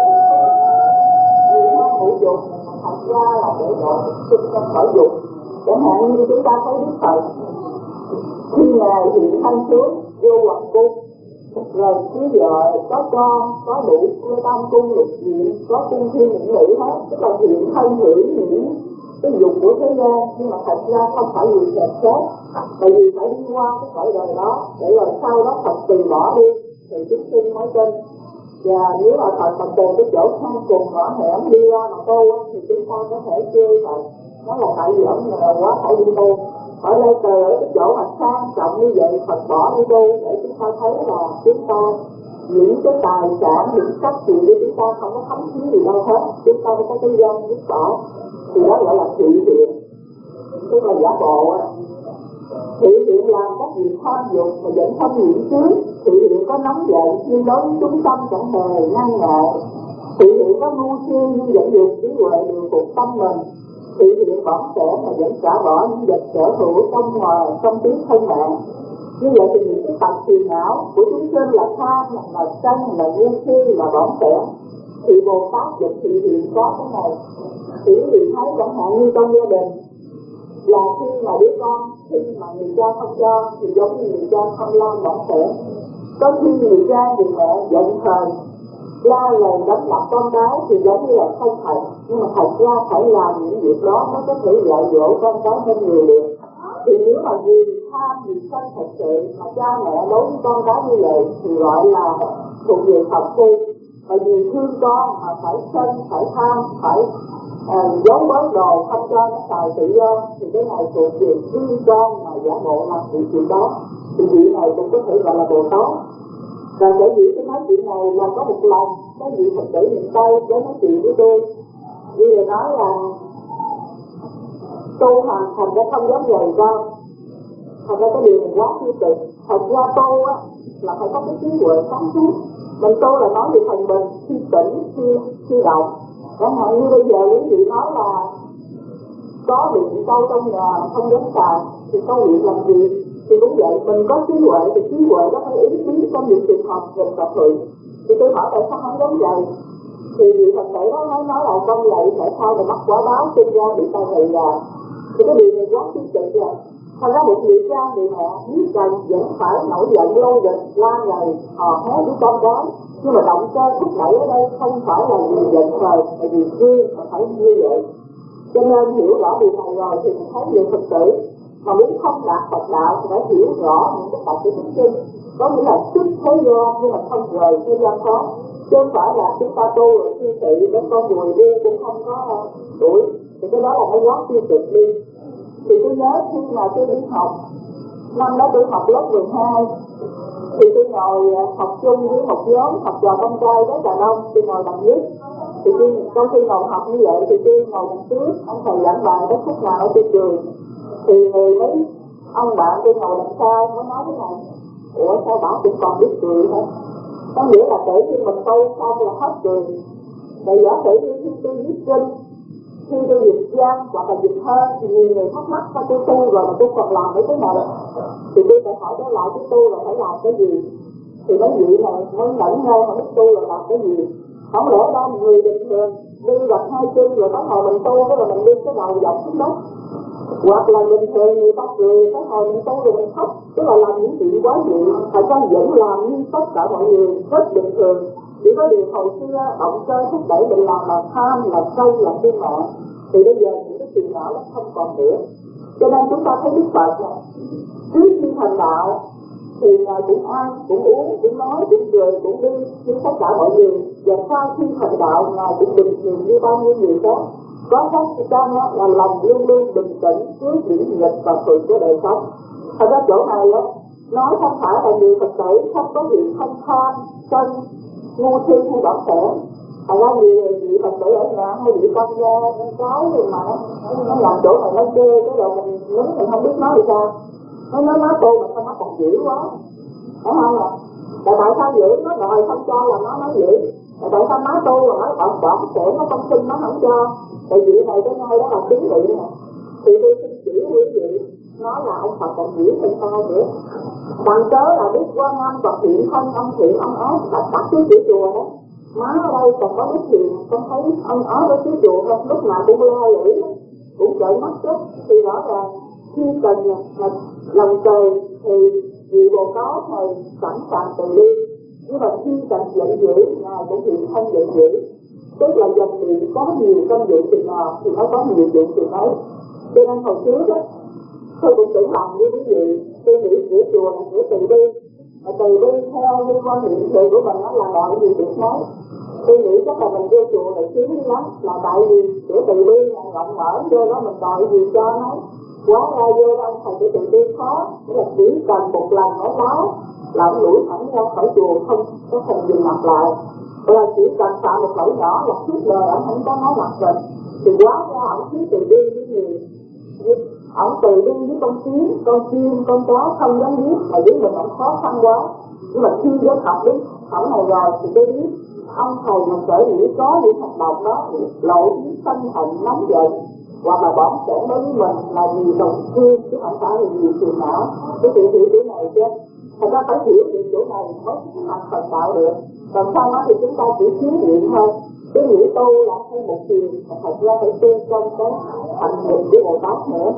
vì thân ngũ dục, mà thật ra là để độ sinh trong khởi dục. Chẳng hạn như chúng ta thấy Đức Phật khi ngài hiện thân xuống vô hoàng cung, rồi cứ vợ có con, có đủ tam cung lục diện, có cung thiên những nữ hết, tức là hiện thân hưởng những cái dục của thế gian, nhưng mà thật ra không phải vì kẹt chết, tại vì phải đi qua cái cõi đời đó để rồi sau đó Phật từ bỏ đi thì chúng sinh mới tin. Và nếu mà Phật còn tìm cái chỗ thang cùng ngõ hẻm đi ra mà tu thì chúng ta có thể chơi Phật, nó là tại vì ông nghèo quá phải đi tu. Ở đây từ ở cái chỗ mà sang trọng như vậy Phật bỏ đi tu để chúng ta thấy là chúng ta những cái tài sản, những cách gì để chúng ta không có thấm thía gì đâu hết, chúng ta có cái dân biết bỏ, thì đó gọi là thị thiện, tức là giả bộ. Thị thiện làm các việc tham dục mà vẫn không nhiễm trước. Thị thiện có nóng giận nhưng đối với chúng tâm chẳng hề ngăn ngại. Thị thiện có ngu si nhưng vẫn dùng trí huệ điều phục tâm mình. Thị thiện bỏng sẻ mà vẫn trả bỏ những vật sở hữu trong ngoài trong tiếng thân mạng. Như vậy thì những cái tật phiền não của chúng sinh là tham, là sân, là ngu si, là bỏng sẻ, thì Bồ Tát dục thị thiện có cái này. Thì quý vị thấy chẳng hạn như trong gia đình là khi mà đứa con, khi mà người cha không cho thì giống như người cha không lo bỏng sẻ. Có khi người cha người mẹ giận thời la lời đánh đập con cái thì giống như là không thật, nhưng mà thật ra phải làm những việc đó nó có thể dạy dỗ con cái hơn nhiều được. Thì nếu mà vì tham vì sân thật sự mà cha mẹ đối với con cái như vậy thì gọi là thuộc về Phật phu. mà vì thương con mà phải sân, phải tham, phải à, giấu bớt đồ không cho nó xài tự do, thì cái này thuộc về thương con mà giả bộ làm việc chuyện đó, thì vị này cũng có thể gọi là Bồ Tát. Và bởi vì cái nói chuyện này là có một lòng cái vị Phật tử miền Tây đến nói chuyện với tôi, vì là nói là tu hành thành ra không dám dày con, thành ra cái điều này quá tiêu cực. Thật ra tu á là phải có cái trí huệ sáng suốt. Mình tu là nói về phần mình khi tỉnh, khi khi động. Chẳng hạn như bây giờ quý vị nói là có điện câu trong nhà không dám xài thì câu điện làm gì? Thì cũng vậy, mình có trí huệ thì trí huệ đó phải ý kiến trong những trường hợp gần tập thượng. Thì tôi hỏi tại sao không dám dạy? Thì vị Phật tử đó nói nói là con dạy tại sao mà mắc quả báo sinh ra bị tai hại già. Thì cái điều này quá tiêu cực rồi. Thành ra một vị cha người mẹ biết rằng vẫn phải nổi giận lôi địch la ngày hò hét với con gái, nhưng mà động cơ thúc đẩy ở đây không phải là vì giận thời mà vì duyên mà phải như vậy. Cho nên hiểu rõ điều này rồi thì mình thấy người Phật tử mà muốn không đạt Phật đạo thì phải hiểu rõ những cái tập của chúng sinh, có nghĩa là xuất thế gian nhưng mà không rời thế gian khó, chứ không phải là chúng ta tu rồi suy thị đến con người đi cũng không có đuổi, thì cái đó là cái quá tiêu cực đi. Thì tôi nhớ khi mà tôi đi học, năm đó tôi học lớp mười hai, thì tôi ngồi học chung với một nhóm học trò con trai rất là đông, tôi ngồi đằng nhất. Thì tôi, trong khi ngồi học như vậy thì tôi ngồi đằng trước, ông thầy giảng bài đến phút nào ở trên trường. Thì người mấy ông bạn tôi ngồi đằng sau nó nói thế này: ủa sao bảo cũng còn biết cười hả? Có nghĩa là kể khi mình tu xong là hết cười. Tại giả sử như khi tôi viết kinh, khi tôi dịch văn hoặc là dịch hơn thì nhiều người thắc mắc sao tôi tu rồi mà tôi còn làm mấy cái này, thì tôi phải hỏi trở lại cái tu là phải làm cái gì. Thì mấy vị này mới ngẩn ngơ mà biết tu là làm cái gì. Không lẽ đâu người bình thường đi đặt hai chân rồi bắt hồi mình tu đó là mình đi cái đầu dọc xuống đất, hoặc là bình thường người ta cười cái hồi mình tu rồi mình khóc, tức là làm những chuyện quá dị. Thật ra vẫn làm như tất cả mọi người rất bình thường, chỉ có điều hồi xưa động cơ thúc đẩy mình làm là tham, là sân, là kiêu mạn, thì bây giờ những cái chuyện nhỏ nó không còn nữa. Cho nên chúng ta thấy Đức Phật là trước khi thành đạo thì ngài cũng ăn, cũng uống, cũng nói, cũng cười, cũng đi như tất cả mọi người. Và sau khi thành đạo ngài cũng bình thường như bao nhiêu người khác. Có khác trong đó là lòng luôn luôn bình tĩnh trước những nghịch và sự của đời sống. Thật ra chỗ này đó, nói không phải là người Phật tử không có gì không tham, sân, ngu si hay bỏng sẻ. Thật ra nhiều người Phật tử ở nhà hay bị con ra con cái thì mà nó, nó làm chỗ này nó chê, cái rồi mình nếu mình không biết nói thì sao. Nó nói má tôi mà sao nó còn dữ quá, phải không ạ? Tại tại sao dữ, nó đòi không cho là nó nói dữ. Tại tại sao má tôi mà nói bỏng bỏng sẻ nó không xin nó không cho. Tại vì này cái ngay đó là tiếng vị nè. Thì tôi xin chỉ quý vị nói là ông Phật còn dữ hơn sao nữa. Bằng cớ là Đức Quan Âm Phật hiện thân ông thiện ông ác đã bắt cái chữ chùa đó. Má ở đây còn có Đức Hiền, con thấy ông ác ở chữ chùa không, lúc nào cũng la lưỡi, cũng trợn mắt chết. Thì rõ ràng khi cần là lòng trời thì vì Bồ Tát thầy sẵn sàng từ đi, nhưng mà khi cần giận dữ ngài cũng hiện thân giận dữ, tức là dòng điện có nhiều công dụng từ nào thì nó có nhiều dụng từ ấy. Cho nên hồi trước á, tôi cũng tưởng lòng như quý vị, tôi nghĩ của chùa là của từ bi, mà từ bi theo như quan niệm từ của mình đó là gọi gì được nói. Tôi nghĩ chắc là mình vô chùa này sướng lắm, là tại vì của từ bi là rộng mở, vô đó mình đòi gì cho nó. Quá ra vô đâu thầy của từ bi khó, nghĩa là chỉ cần một lần nói báo là ông đuổi thẳng ra khỏi chùa, không có thành dừng mặt lại. Là chỉ cần phạm một lỗi nhỏ là suốt đời ông không có nói mặt mình. Thì quá ra ông chỉ từ bi với người, ông từ bi với con kiến, con chim, con cá không dám biết, mà với mình ông khó khăn quá. Nhưng mà khi đến học đến thẩm này rồi thì tôi biết ông thầy mà sở dĩ có những hoạt động đó, lộ những sân hận nóng giận hoặc là bỏng sẻn đối với mình là vì đồng thương chứ không phải là vì phiền não. Cái sự hiểu chỗ này chứ thật ra phải hiểu được chỗ này mới thành Phật đạo được. Còn sau đó thì chúng ta chỉ thiếu nghiệm thôi. Cái nghĩ tu là thêm một chiều, thật ra phải tu trong cái hành định của Bồ Tát nữa.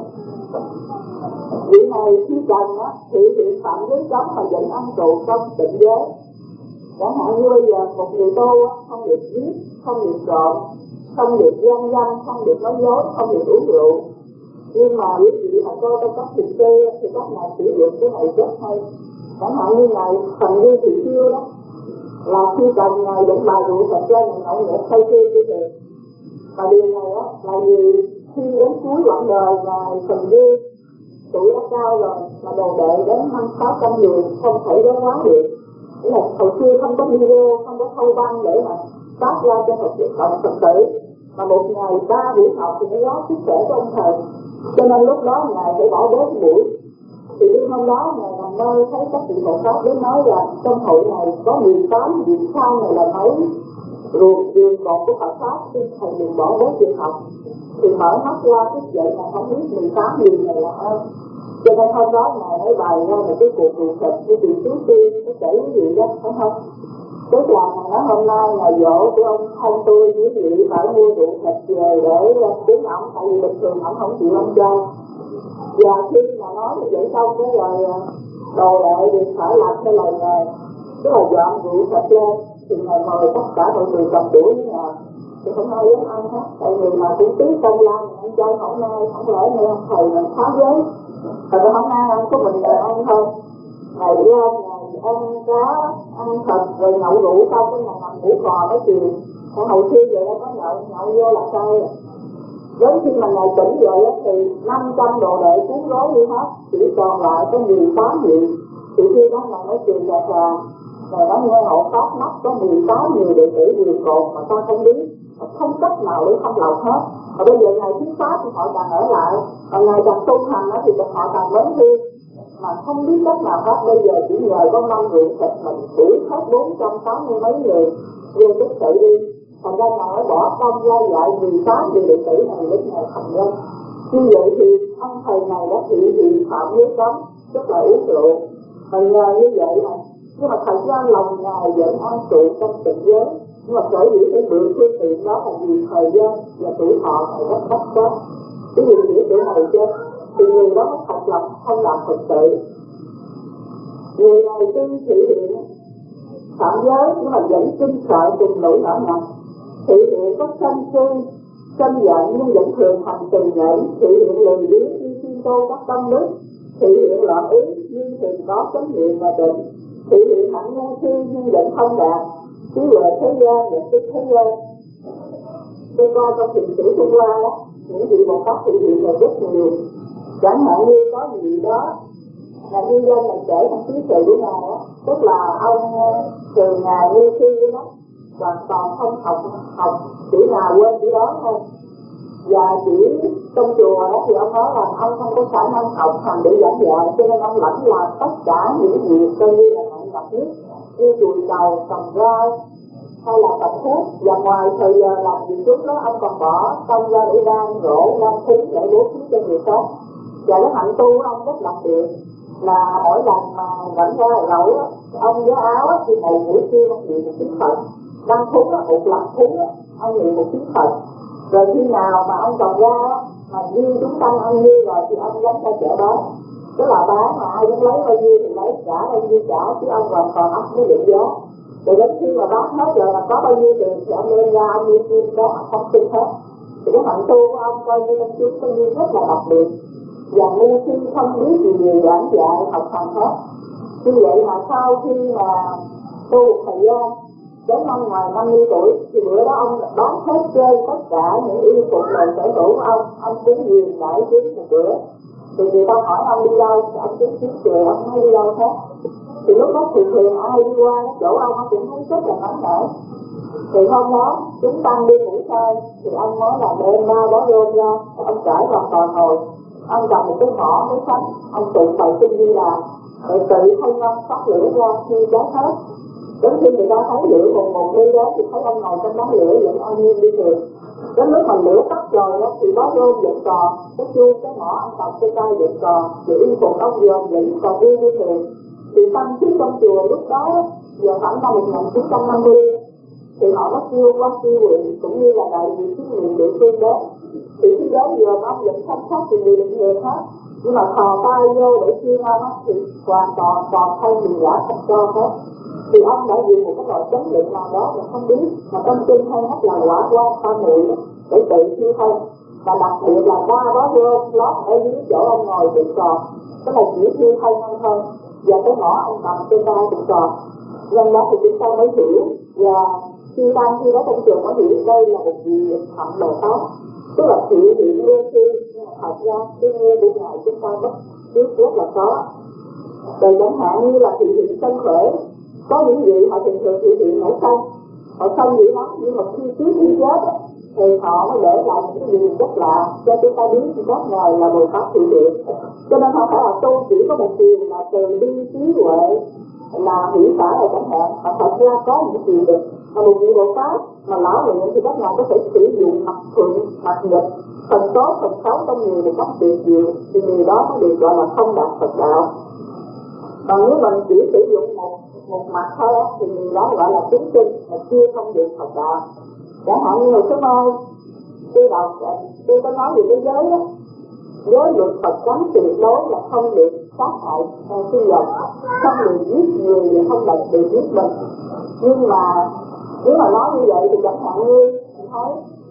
Vị này khi cần á thì hiện phạm giới cấm mà dẫn ăn trụ trong tịnh giới. Chẳng hạn như bây giờ một người tu á, không được giết, không được trộm, không được gian dâm, không được nói dối, không được uống rượu. Nhưng mà quý vị mà coi trong các thiền sư thì các ngài sử dụng cái này rất hay. Chẳng hạn như ngài Thần Như Thị Xưa đó, là khi cần ngài đụng bài rượu thật ra mình ngẫu nghẽ say sưa như thế. Và điều này á là vì khi đến cuối quãng đời ngài phần dư tuổi đã cao rồi mà đồ đệ đến năm sáu trăm người không thể đến quán được. Nghĩa là hồi xưa không có video, không có thâu băng để mà phát ra cho Phật tử Phật tử, mà một ngày ba buổi học thì mới có sức khỏe của ông thầy, cho nên lúc đó ngài phải bỏ bốn buổi. Thì đêm hôm đó ngài nằm mơ thấy các vị Phật pháp đến nói là trong hội này có mười tám vị sau này là mấy ruột giường một của Phật pháp, thì thầy đừng bỏ bốn việc học. Thì mở mắt qua thức dậy mà không biết mười tám vị này là ai. Cho nên hôm đó ngài mới bày ra một cái cuộc rượu thịt với vị Tứ Tiên, cái kể quý vị đó, phải không? Tức là nói hôm nay ngày dỗ của ông không tôi quý vị phải mua rượu thịt về để đến ổng, tại vì bình thường ổng không chịu ăn chay. Và khi mà nói như vậy xong cái rồi đồ đệ thì phải làm theo lời ngài, tức là dọn rượu thịt lên thì ngài mời tất cả mọi người cầm đũa với ngài, thì không ai dám ăn hết, tại người mà cũng tí công lao ăn chay không ai, không lẽ nghe ông thầy mình phá giới. Thật ra không ai ăn, có mình ngài ăn thôi. Ngày đi ăn, ngày ăn cá, ăn thịt rồi nhậu rượu xong cái ngày nằm ngủ cò tới chiều. Còn hồi xưa vậy đó có nhậu, nhậu vô là say. Đến khi mà ngày tỉnh dậy thì năm trăm đồ đệ cuốn rối đi hết, chỉ còn lại có mười tám vị. Thì khi đó ngài nói chuyện là là ngài nói nghe hộ pháp mắt có mười tám người đệ tử điều cột mà ta không biết, không cách nào để không làm hết. Và bây giờ ngài thuyết pháp thì họ càng ở lại, và ngài càng tu hành thì họ càng lớn hơn, mà không biết cách nào hết. Bây giờ chỉ nhờ có năm rượu thịt mình đuổi hết bốn trăm tám mươi mấy người về tức tự đi. Thành ra ngài bỏ công ra dạy mười tám người đệ tử này đến ngày thành nhân. Như vậy thì ông thầy này đã thị thị phạm giới cấm, tức là uống rượu. Mà nhờ như vậy mà, nhưng mà thật ra lòng ngài vẫn an trụ trong tịnh giới. Nhưng mà sở dĩ cái mượn phương tiện đó là vì thời gian và tuổi thọ này rất đắt đắt. Cái gì chỉ tuổi này chứ thì người đó mới thật lòng không làm thực sự. Người này tuy thị hiện phạm giới nhưng mà vẫn kinh sợ cùng lỗi nở nặng. Thị hiện có sanh sư, sanh giận nhưng vẫn thường hành từ nhảy. Thị hiện lười biếng như chim tô các tâm đức. Thị hiện loạn ý nhưng thường có chánh niệm và định. Thị hiện hẳn ngu si nhưng định không đạt. Chứ về thế gian và tức thế gian. Tôi coi trong thiền sử Trung Hoa đó, những vị Bồ Tát thị hiện là rất nhiều. Chẳng hạn như có gì đó là như dân mình kể trong ký sự của ngài đó, tức là ông từ ngài như khi đó hoàn toàn không học học chữ nào quên chữ đó thôi. Và chỉ trong chùa đó thì ông nói là ông không có khả năng học hành để giảng dạy, cho nên ông lãnh làm tất cả những việc coi như là nặng nhọc nhất, như chùi cầu, trồng rau hay là tập thuốc. Và ngoài thời giờ làm việc trước đó ông còn bỏ công ra để đan rổ, đan thú để bố thí cho người khác. Và cái hạnh tu của ông rất đặc biệt là mỗi lần mà rảnh ra rỗi ông giá áo thì một buổi trưa ông niệm một tiếng Phật, đăng thú một lần thú ông niệm một tiếng Phật. Rồi khi nào mà ông còn ra mà dư chúng tăng ăn dư rồi thì ông dám ra chợ bán, tức là bán mà ai dám lấy bao nhiêu thì lấy, trả bao nhiêu trả, chứ ông còn còn ấp mới định giá. Rồi đến khi mà bán hết rồi là có bao nhiêu tiền thì ông lên ra ông như chim đó không xin hết. Thì cái hạnh tu của ông coi như ông chúng coi như rất là đặc biệt. Và ngu si không biết gì gì giảng dạy học hành hết. Như vậy mà sau khi mà tu thời gian đến năm ngoài năm mươi tuổi thì bữa đó ông đón hết chơi tất cả những y phục lời sở hữu của ông. Ông cứ nhiều đại kiếm một bữa. Thì người ta hỏi ông đi đâu thì ông cứ kiếm cười, ông nói đi đâu hết. Thì lúc đó thì thường ai đi qua chỗ ông ông cũng thấy rất là nóng nảy. Thì hôm đó chúng tăng đi ngủ say thì ông nói là đem ba bó rơm ra, ông trải vào toàn hồi. Ông cầm một cái mỏ cái sách, ông tự bày kinh đi làm, rồi tự thay ngâm phát lửa ra khi cháy hết. Đến khi người ta thấy lửa còn một ly đó thì thấy ông ngồi trong đám lửa vẫn an nhiên đi thường. Đến lúc mà lửa tắt rồi đó thì bó rơm vẫn còn, cái chuông cái mỏ ông cầm cái tay vẫn còn, thì y phục ông dòm vẫn còn đi đi thường. Thì tăng chức trong chùa lúc đó giờ khoảng năm một nghìn chín trăm năm mươi thì họ có kêu qua kêu huyện cũng như là đại diện chính quyền địa phương đó. Thì khi đó giờ ông vẫn sắp sắp thì người định người hết, nhưng mà thò tay vô để kêu ông thì hoàn toàn toàn thay mình giả thật cho hết. Thì ông đã dùng một cái loại chấn định nào đó mà không biết, mà trong kinh hay hết là quả quan tam muội để tự kêu thay. Và đặc biệt là ba đó vô lót ở dưới chỗ ông ngồi tự còn, tức là chỉ kêu thay nhanh thôi. Và cái mỏ ông cầm trên tay tự còn. Nhân đó thì chúng ta mới hiểu, và khi đang khi đó trong trường mới hiểu đây là một việc hạnh Bồ Tát, tức là thị hiện đôi khi, nhưng mà thật ra cái nghe bên ngoài chúng ta mất biết rất là có. Rồi chẳng hạn như là thị hiện sân khởi, có những vị họ thường thường thị hiện nổi sân, họ sân dữ lắm, nhưng mà khi trước khi chết thì họ mới để lại những cái điều rất lạ cho chúng ta biết có ngài là Bồ Tát thị hiện. Cho nên không phải là tu chỉ có một điều là từ bi trí huệ là hiểu phải rồi chẳng hạn, mà thật ra có những điều được. Mà một vị Bồ Tát mà lão luyện thì các ngài có thể sử dụng mặt thuận, mặt nghịch, phần tốt, phần xấu trong người một cách tuyệt diệu, thì người đó mới được gọi là thông đạt Phật đạo. Còn nếu mình chỉ sử dụng một một mặt thôi thì người đó gọi là chúng sinh, mà chưa thông được Phật đạo. Chẳng hạn như hồi số mai tôi đọc, tôi có nói về thế giới đó, giới luật Phật cấm tuyệt đối là không được sát hại sinh vật, không được giết người và không được được giết mình. Nhưng mà nếu mà nói như vậy thì chẳng hạn như mình thấy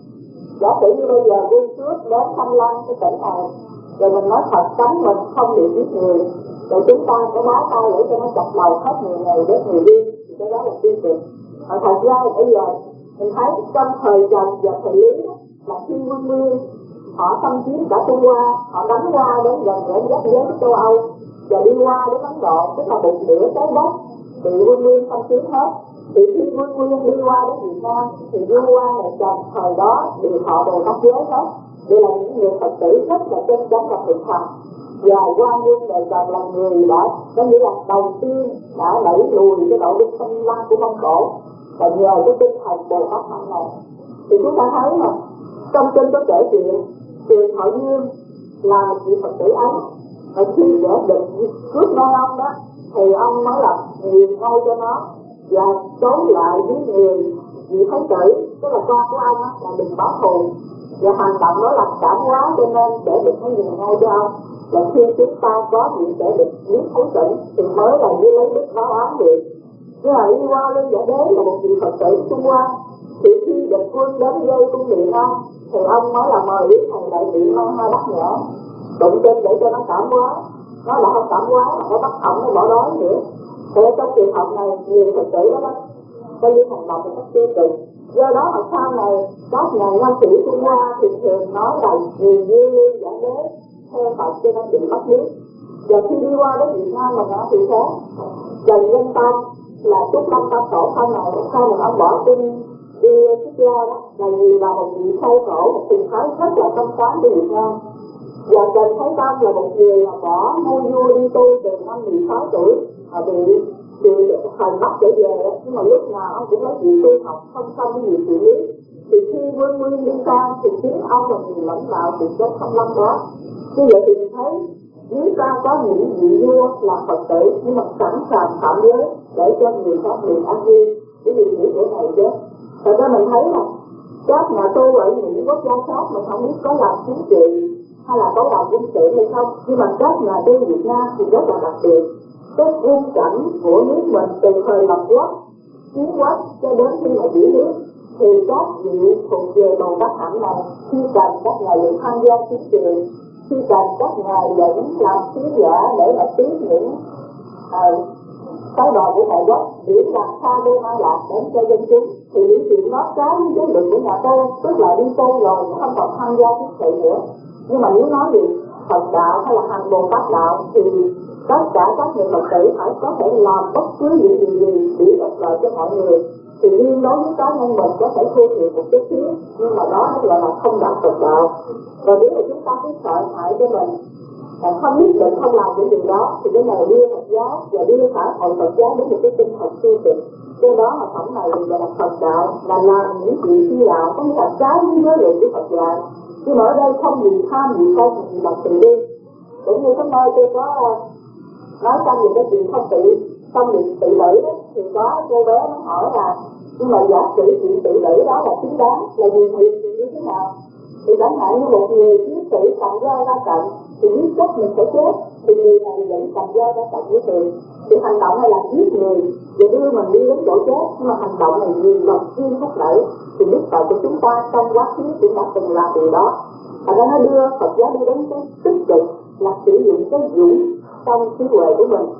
giả sử như bây giờ quân cướp đến Thanh Long cái tỉnh này, rồi mình nói thật cấm mình không được giết người, rồi chúng ta có bó tay để cho nó chặt đầu hết người này đến người đi, thì cái đó là tiêu cực. Mà thật ra bây giờ mình thấy trong thời Trần và thời Lý là khi quân Nguyên họ xâm chiếm cả Trung Hoa, họ đánh qua đến gần đến giáp giới châu Âu và đi qua đến Ấn Độ, tức là một nửa trái đất bị quân Nguyên xâm chiếm hết. Thì khi quân Nguyên đi qua đến Việt Nam thì vua quan nhà Trần thời đó đều họ đều đắc giới hết. Đây là những người Phật tử rất là chân chánh và thực hành. Và quan quân nhà Trần là người đã có nghĩa là đầu tiên đã đẩy lùi cái đội binh xâm lăng của Mông Cổ, và nhờ cái tinh thần Bồ Tát hạnh này thì chúng ta thấy mà trong kinh có kể chuyện Tiền Thọ Dương là một vị Phật tử ấy, và khi kẻ định cướp ngôi ông đó thì ông nói là nghiền ngôi cho nó và trốn lại với người vị thái tử, tức là con của ông là đừng báo thù, và hành động đó là cảm hóa cho nên để được nó nghiền ngôi cho ông. Và khi chúng ta có những kẻ địch biết thấu tỉnh thì mới là như lấy đức báo án được. Nhưng mà đi qua lên giả đế là một vị Phật tử Trung Hoa, thì khi địch quân đến gây cung điện ông thì ông nói là mời biết thầy đại diện mang hai bát nhã đụng trên để cho nó cảm hóa. Nó là không cảm hóa mà nó bắt ổng nó bỏ đói nữa. Thế trong trường hợp này nhiều Phật tử đó đó có những hành động một cách tiêu cực. Do đó mà sau này các nhà nhân sĩ Trung Hoa thì thường nói là nhiều như giả đế theo Phật cho nên bị mất biết. Và khi đi qua đến Việt Nam mình nói thì khác, Trần Nhân Tông là Trúc Lâm Tâm Tổ sau này sau này ông bỏ tin đi xuất gia đó là vì là một vị sâu cổ, một tình thái rất là tâm sáng của Việt Nam. Và Trần Thái Tông là một người mà bỏ ngôi vua đi tu từ năm mười sáu tuổi mà bị bị hành bắt trở về, nhưng mà lúc nào ông cũng nói gì tu học không xong cái gì xử lý. Thì khi Vương Nguyên đi sang thì chính ông là người lãnh đạo từ cái không lâm đó. Như vậy thì mình thấy nếu ta có những vị vua là Phật tử nhưng mà sẵn sàng phạm giới để cho người khác được an vui, cái gì nghĩ chỗ này chứ. Thật ra mình thấy là các nhà tu ở những quốc gia khác mình không biết có làm chính trị hay là có làm quân sự hay không, nhưng mà các nhà tu Việt Nam thì rất là đặc biệt. Cái quân cảnh của nước mình từ thời lập quốc, chiến quốc cho đến khi mà giữ nước thì các vị thuộc về Bồ Tát hạnh này khi cần các ngài được tham gia chính trị, khi cần các ngài dẫn làm sứ giả để mà tiếp những cái đòi của Ngài Quốc diễn đạt xa đô an lạc đến cho dân chúng, thì những chuyện đó trái với chiến lược của nhà tu, tức là đi tu rồi không còn tham gia chính trị nữa. Nhưng mà nếu nói về Phật đạo hay là hành Bồ Tát đạo thì tất cả các người Phật tử phải có thể làm bất cứ những điều gì để ích lợi cho mọi người. Thì riêng đối với cá nhân mình có thể thu được một chút xíu, nhưng mà đó gọi là không đạt Phật đạo. Và nếu mà chúng ta cứ sợ hãi cho mình mà không nhất định không làm những điều đó thì cái này đưa Phật giáo và đưa cả hội Phật giáo đến một cái tinh thần tiêu cực. Do đó mà phẩm này gọi là Phật đạo, là làm những chuyện phi đạo, có nghĩa là trái với giới luật của Phật dạy. Nhưng mà ở đây không gì tham gì không, gì bằng từ bi. Cũng như hôm nay tôi có nói trong những cái chuyện không tự không bị tự tử thì có cô bé nó hỏi là nhưng mà giả sử chuyện tự tử đó là chính đáng là gì việc thì như thế nào? Thì chẳng hạn như một người chiến sĩ cầm dao ra trận thì biết chắc mình sẽ chết, thì người này vẫn cầm dao ra trận với thường, thì hành động này là giết người và đưa mình đi đến chỗ chết, nhưng mà hành động này vì lòng duyên thúc đẩy thì biết tại của chúng ta trong quá khứ cũng đã từng làm điều đó. Và nó đưa Phật giáo đi đến cái tích cực là sử dụng cái dũng trong trí huệ của mình.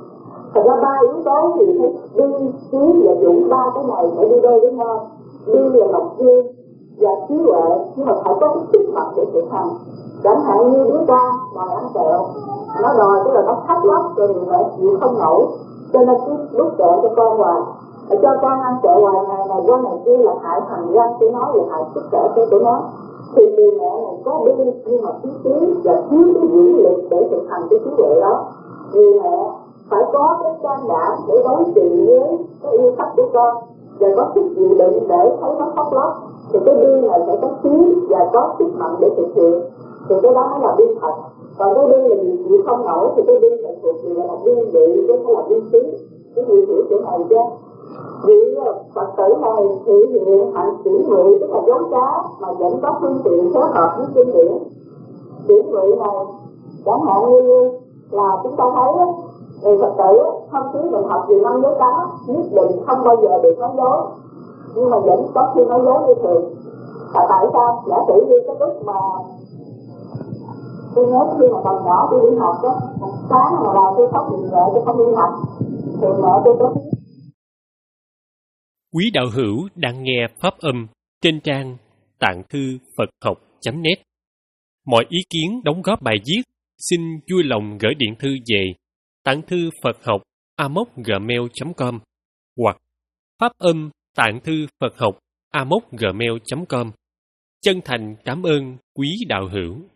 Thật ra ba yếu tố thì thấy đi, trí và dũng, ba cái này phải đi đôi với nhau. Đi là ngọc duyên và trí huệ, nhưng mà phải có cái sức mạnh để thực hành. Chẳng hạn như đứa con đòi ăn kẹo, nó đòi tức là nó thách lắm rồi mẹ chịu không nổi, cho nên cứ đút kẹo cho con hoài, để cho con ăn kẹo hoài ngày này qua ngày kia là hại thành răng của nó, là hại sức khỏe của nó. Thì người mẹ này có đi nhưng mà thiếu trí và thiếu cái dũng lực để thực hành cái trí huệ đó. Người mẹ phải có cái can đảm để đối trị với cái yêu thích của con và có sức chịu đựng để thấy nó khóc lóc. Thì cái đi này phải có trí và có sức mạnh để thực hiện, thì cái đó mới là đi thật. Còn cái đi là gì chịu không nổi thì cái đi phải thuộc gì là đi bị, chứ không là đi trí. Cái gì hiểu chỗ này chứ? Vì Phật tử này thể hiện hạnh chuyển nguyện, tức là dấu trá mà vẫn có phương tiện phối hợp với kinh điển. Chuyển nguyện này chẳng hạn như là chúng ta thấy người Phật tử không cứ mình học gì năm giới cấm nhất định không bao giờ được nói dối, nhưng mà vẫn có khi nói dối như thường. Là tại sao? Giả sử như cái lúc mà tôi nhớ khi mà còn nhỏ tôi đi học đó, một sáng mà là tôi khóc vì mẹ tôi không đi học, thì mẹ tôi có. Quý đạo hữu đang nghe pháp âm trên trang tạng thư Phật học chấm net. Mọi ý kiến đóng góp bài viết xin vui lòng gửi điện thư về tạng thư Phật học a m o gmail chấm com hoặc pháp âm tạng thư Phật học a m o gmail chấm com. Chân thành cảm ơn quý đạo hữu.